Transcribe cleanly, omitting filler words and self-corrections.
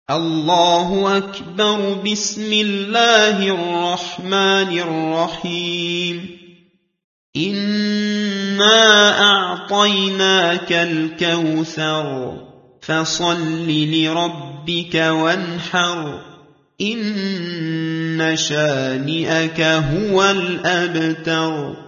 الله أكبر. بسم الله الرحمن الرحيم. إنا أعطيناك الكوثر فصل لربك وانحر إن شانئك هو الأبتر.